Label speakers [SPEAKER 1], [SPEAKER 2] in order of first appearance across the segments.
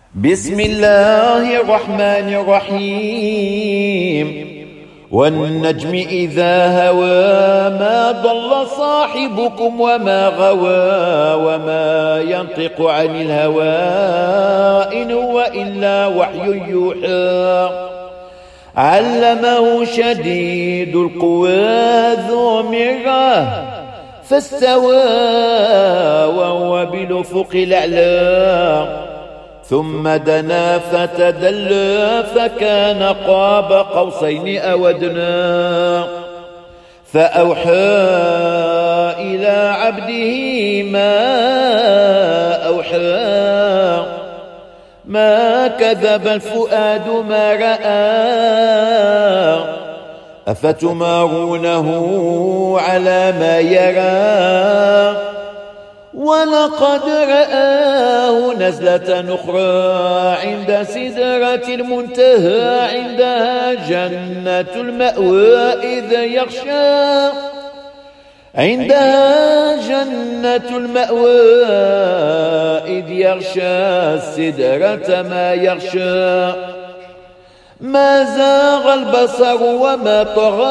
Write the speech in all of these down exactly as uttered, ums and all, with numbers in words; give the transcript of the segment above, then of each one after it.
[SPEAKER 1] بسم الله الرحمن الرحيم والنجم إذا هوى ما ضل صاحبكم وما غوى وما ينطق عن الهوى إن هو إلا وحي يوحى علمه شديد القوى ذو مرة فاستوى وهو بالأفق الأعلى ثم دنا فتدلى فكان قاب قوسين أو أدنى فأوحى إلى عبده ما أوحى ما كذب الفؤاد ما رأى أفتمارونه على ما يرى ولقد رآه نزلة أخرى عند سدرة المنتهى عندها جنة المأوى إذ يغشى عندها جنة المأوى إذ يغشى السدرة ما يغشى ما زاغ البصر وما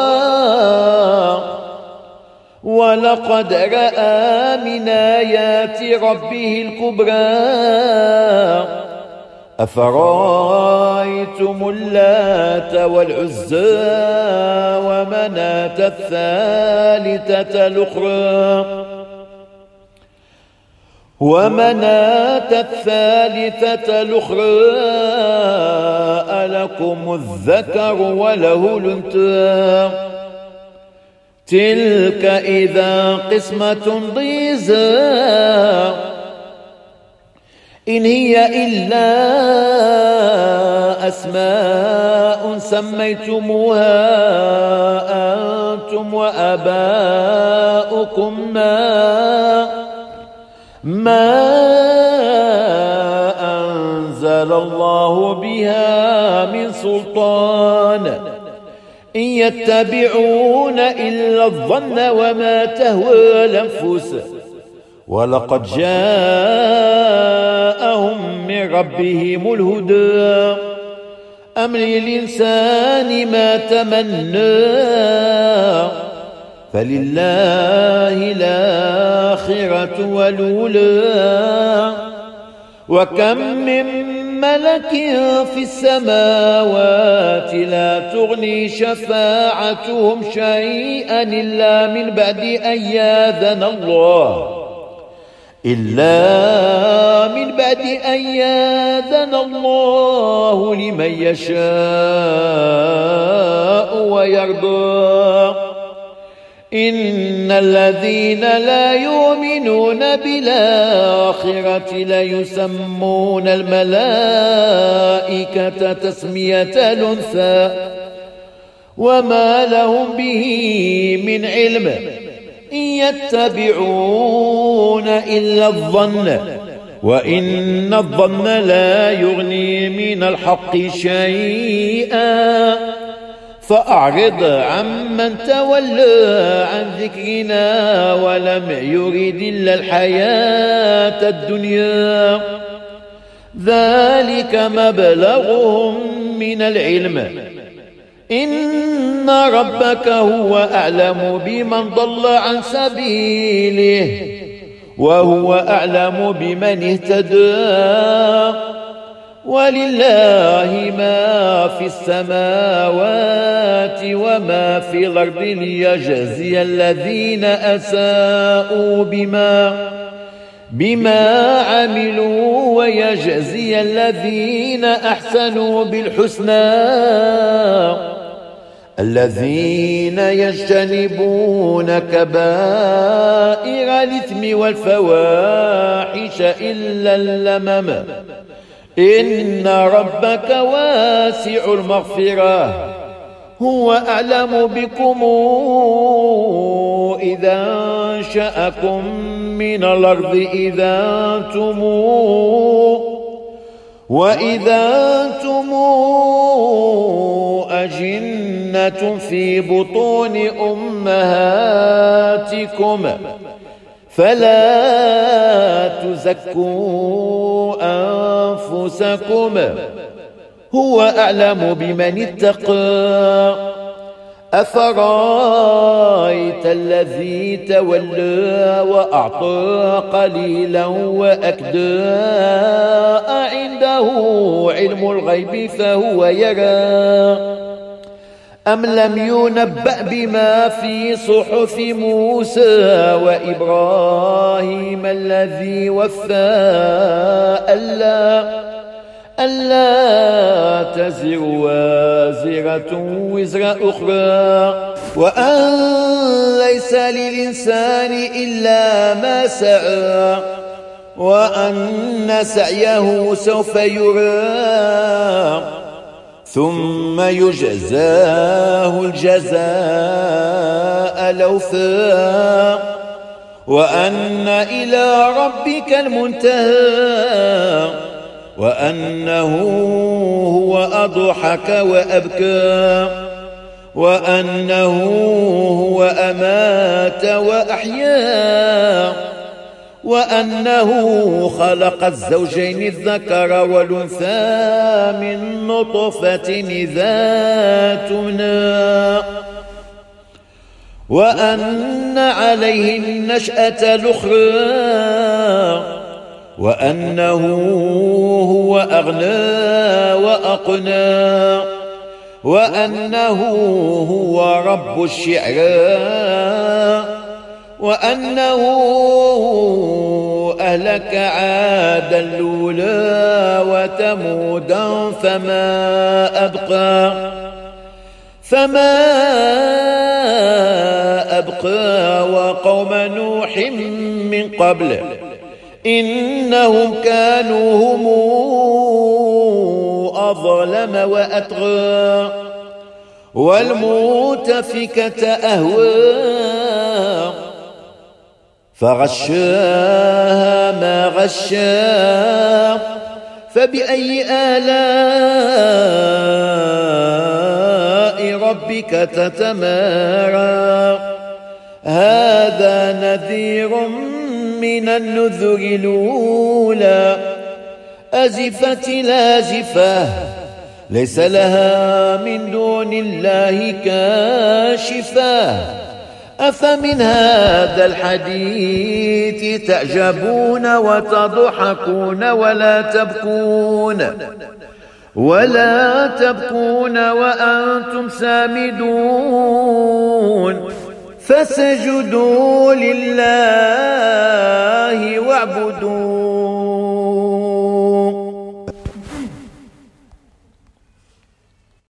[SPEAKER 1] طغى ولقد رأى من آيات ربه الكبرى أفرأيتم اللات والعزى ومناة الثالثة الأخرى ومناة الثالثة الأخرى ألكم الذكر وله الأنثى تلك إذا قسمة ضيزى إن هي إلا أسماء سميتموها أنتم وآباؤكم ما ما أنزل الله بها من سلطان إن يتبعون إلا الظن وما تهوى الأنفس ولقد جاءهم من ربهم الهدى أم للإنسان ما تمنى فلله الآخرة والأولى وكم من ملك في السماوات لا تغني شفاعتهم شيئا إلا من بعد أن يأذن الله إلا من بعد أن يأذن الله لمن يشاء ويرضى إن الذين لا يؤمنون بالآخرة ليسمون الملائكة تسمية الأنثى وما لهم به من علم إن يتبعون إلا الظن وإن الظن لا يغني من الحق شيئا فأعرض عمن تولى عن ذكرنا ولم يرد إلا الحياة الدنيا ذلك مبلغهم من العلم إن ربك هو أعلم بمن ضل عن سبيله وهو أعلم بمن اهتدى ولله ما في السماوات وما في الأرض ليجزي الذين أساءوا بما بما عملوا ويجزي الذين أحسنوا بالحسنى الذين يجتنبون كبائر الإثم والفواحش إلا اللمم إن ربك واسع المغفرة هو أعلم بكم إذا أنشأكم من الأرض إذا أنتم وإذا أنتم أجنة في بطون أمهاتكم فلا تزكوا أنفسكم رؤوسكم هو أعلم بمن اتقى أفرأيت الذي تولى وأعطى قليلا وأكدى أعنده علم الغيب فهو يرى أم لم ينبأ بما في صحف موسى وإبراهيم الذي وفى ألا ألا تزر وازرة وزر أخرى وأن ليس للإنسان إلا ما سعى وأن سعيه سوف يرى ثم يجزاه الجزاء الأوفى وأن إلى ربك المنتهى وأنه هو أضحك وأبكى وأنه هو أمات وأحيا وأنه خلق الزوجين الذكر والأنثى من نطفة إذا تمنى وأن عليه النشأة الأخرى وأنه هو أغنى وأقنى وأنه هو رب الشعرى وأنه أهلك عادا الأولى وثمودا فما أبقى فما أبقى وقوم نوح من قبل إنهم كانوا هم أظلم وأطغى والمؤتفكة أهوى فغشاها ما غشا فبأي آلاء ربك تتمارى هذا نذير من النذر الأولى أزفت الآزفة ليس لها من دون الله كاشفة أفمن هذا الحديث تعجبون وتضحكون ولا تبكون ولا تبكون وأنتم سامدون فسجدوا لله واعبدوا